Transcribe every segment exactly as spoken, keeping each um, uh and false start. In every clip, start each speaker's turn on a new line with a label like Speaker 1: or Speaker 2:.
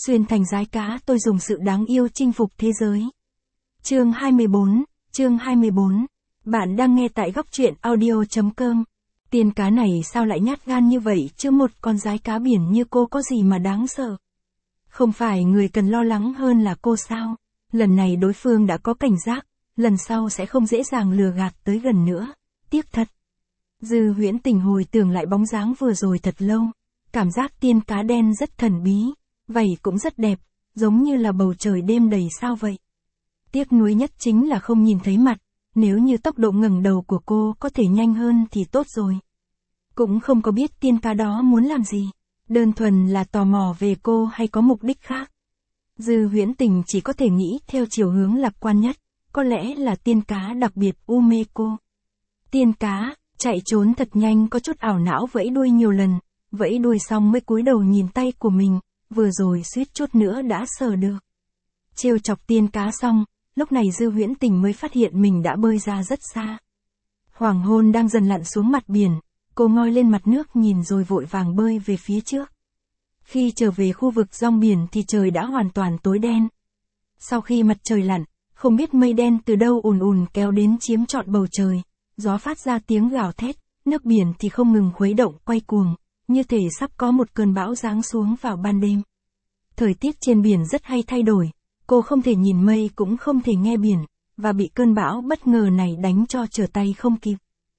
Speaker 1: Xuyên thành giái cá, tôi dùng sự đáng yêu chinh phục thế giới. Chương hai mươi bốn, chương hai mươi bốn. Bạn đang nghe tại góc truyện audio chấm com. Tiên cá này sao lại nhát gan như vậy chứ, một con giái cá biển như cô có gì mà đáng sợ. Không phải người cần lo lắng hơn là cô sao? Lần này đối phương đã có cảnh giác, lần sau sẽ không dễ dàng lừa gạt tới gần nữa. Tiếc thật. Dư Huyễn Tình hồi tưởng lại bóng dáng vừa rồi thật lâu. Cảm giác tiên cá đen rất thần bí, vảy cũng rất đẹp, giống như là bầu trời đêm đầy sao vậy. Tiếc nuối nhất chính là không nhìn thấy mặt, nếu như tốc độ ngẩng đầu của cô có thể nhanh hơn thì tốt rồi. Cũng không có biết tiên cá đó muốn làm gì, đơn thuần là tò mò về cô hay có mục đích khác. Dư Huyễn Tình chỉ có thể nghĩ theo chiều hướng lạc quan nhất, có lẽ là tiên cá đặc biệt u mê cô. Tiên cá, chạy trốn thật nhanh, có chút ảo não vẫy đuôi nhiều lần, vẫy đuôi xong mới cúi đầu nhìn tay của mình, vừa rồi suýt chút nữa đã sờ được. Trêu chọc tiên cá xong, lúc này Dư Huyễn Tình mới phát hiện mình đã bơi ra rất xa. Hoàng hôn đang dần lặn xuống mặt biển, cô ngoi lên mặt nước nhìn rồi vội vàng bơi về phía trước. Khi trở về khu vực rong biển thì trời đã hoàn toàn tối đen. Sau khi mặt trời lặn, không biết mây đen từ đâu ùn ùn kéo đến chiếm trọn bầu trời, gió phát ra tiếng gào thét, nước biển thì không ngừng khuấy động quay cuồng, như thể sắp có một cơn bão giáng xuống vào ban đêm. Thời tiết trên biển rất hay thay đổi, cô không thể nhìn mây cũng không thể nghe biển, và bị cơn bão bất ngờ này đánh cho trở tay không kịp.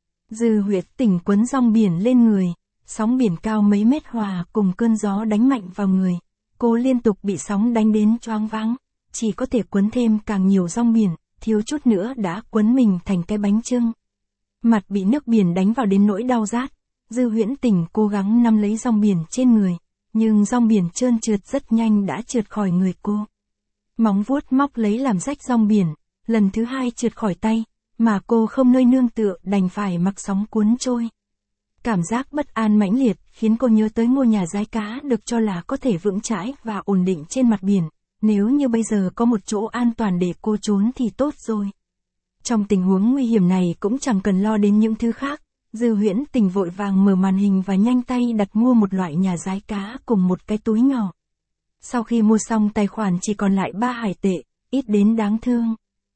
Speaker 1: Dư Huyễn Tình quấn rong biển lên người, sóng biển cao mấy mét hòa cùng cơn gió đánh mạnh vào người, cô liên tục bị sóng đánh đến choáng váng, chỉ có thể quấn thêm càng nhiều rong biển, thiếu chút nữa đã quấn mình thành cái bánh chưng. Mặt bị nước biển đánh vào đến nỗi đau rát, Dư Huyễn Tình cố gắng nắm lấy rong biển trên người, nhưng rong biển trơn trượt rất nhanh đã trượt khỏi người cô. Móng vuốt móc lấy làm rách rong biển, lần thứ hai trượt khỏi tay, mà cô không nơi nương tựa đành phải mặc sóng cuốn trôi. Cảm giác bất an mãnh liệt khiến cô nhớ tới ngôi nhà giái cá được cho là có thể vững chãi và ổn định trên mặt biển, nếu như bây giờ có một chỗ an toàn để cô trốn thì tốt rồi. Trong tình huống nguy hiểm này cũng chẳng cần lo đến những thứ khác, Dư Huyễn Tình vội vàng mở màn hình và nhanh tay đặt mua một loại nhà giái cá cùng một cái túi nhỏ. Sau khi mua xong tài khoản chỉ còn lại ba hải tệ, ít đến đáng thương.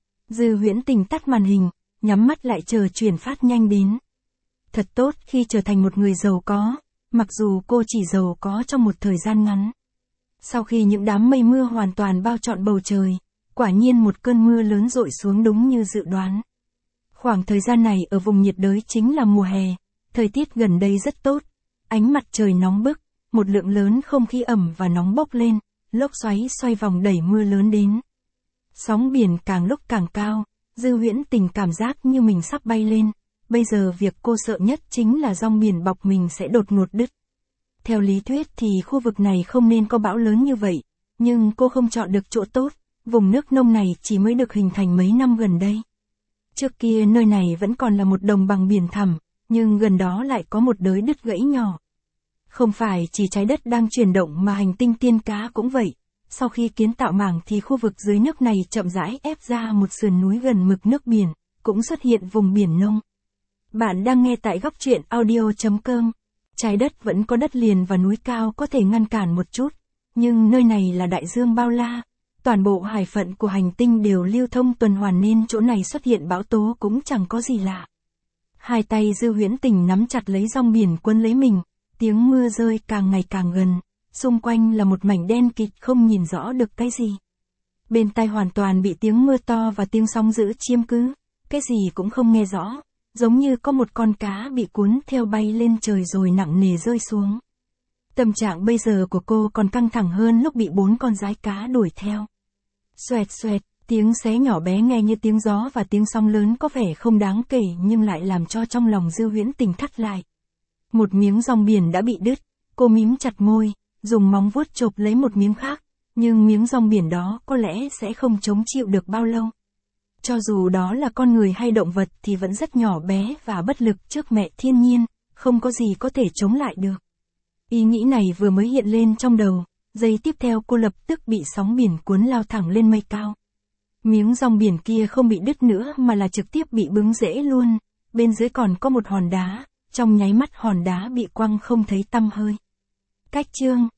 Speaker 1: Dư Huyễn Tình tắt màn hình, nhắm mắt lại chờ chuyển phát nhanh đến. Thật tốt khi trở thành một người giàu có, mặc dù cô chỉ giàu có trong một thời gian ngắn. Sau khi những đám mây mưa hoàn toàn bao trọn bầu trời, quả nhiên một cơn mưa lớn dội xuống đúng như dự đoán. Khoảng thời gian này ở vùng nhiệt đới chính là mùa hè, thời tiết gần đây rất tốt, ánh mặt trời nóng bức, một lượng lớn không khí ẩm và nóng bốc lên, lốc xoáy xoay vòng đẩy mưa lớn đến. Sóng biển càng lúc càng cao, Dư Huyễn Tình cảm giác như mình sắp bay lên, bây giờ việc cô sợ nhất chính là rong biển bọc mình sẽ đột ngột đứt. Theo lý thuyết thì khu vực này không nên có bão lớn như vậy, nhưng cô không chọn được chỗ tốt, vùng nước nông này chỉ mới được hình thành mấy năm gần đây. Trước kia nơi này vẫn còn là một đồng bằng biển thẳm, nhưng gần đó lại có một đới đứt gãy nhỏ. Không phải chỉ trái đất đang chuyển động mà hành tinh tiên cá cũng vậy, sau khi kiến tạo mảng thì khu vực dưới nước này chậm rãi ép ra một sườn núi gần mực nước biển, cũng xuất hiện vùng biển nông. Bạn đang nghe tại góc truyện audio chấm com. Trái đất vẫn có đất liền và núi cao có thể ngăn cản một chút, nhưng nơi này là đại dương bao la, toàn bộ hải phận của hành tinh đều lưu thông tuần hoàn nên chỗ này xuất hiện bão tố cũng chẳng có gì lạ. Hai tay Dư Huyễn Tình nắm chặt lấy rong biển quấn lấy mình, tiếng mưa rơi càng ngày càng gần, xung quanh là một mảnh đen kịt không nhìn rõ được cái gì. Bên tai hoàn toàn bị tiếng mưa to và tiếng sóng dữ chiếm cứ, cái gì cũng không nghe rõ, giống như có một con cá bị cuốn theo bay lên trời rồi nặng nề rơi xuống. Tâm trạng bây giờ của cô còn căng thẳng hơn lúc bị bốn con giái cá đuổi theo. Xoẹt xoẹt, tiếng xé nhỏ bé nghe như tiếng gió và tiếng sóng lớn có vẻ không đáng kể nhưng lại làm cho trong lòng Dư Huyễn Tình thắt lại. Một miếng rong biển đã bị đứt, cô mím chặt môi, dùng móng vuốt chộp lấy một miếng khác, nhưng miếng rong biển đó có lẽ sẽ không chống chịu được bao lâu. Cho dù đó là con người hay động vật thì vẫn rất nhỏ bé và bất lực trước mẹ thiên nhiên, không có gì có thể chống lại được. Ý nghĩ này vừa mới hiện lên trong đầu, giây tiếp theo cô lập tức bị sóng biển cuốn lao thẳng lên mây cao. Miếng rong biển kia không bị đứt nữa mà là trực tiếp bị bứng rễ luôn, bên dưới còn có một hòn đá, trong nháy mắt hòn đá bị quăng không thấy tăm hơi. Cách chương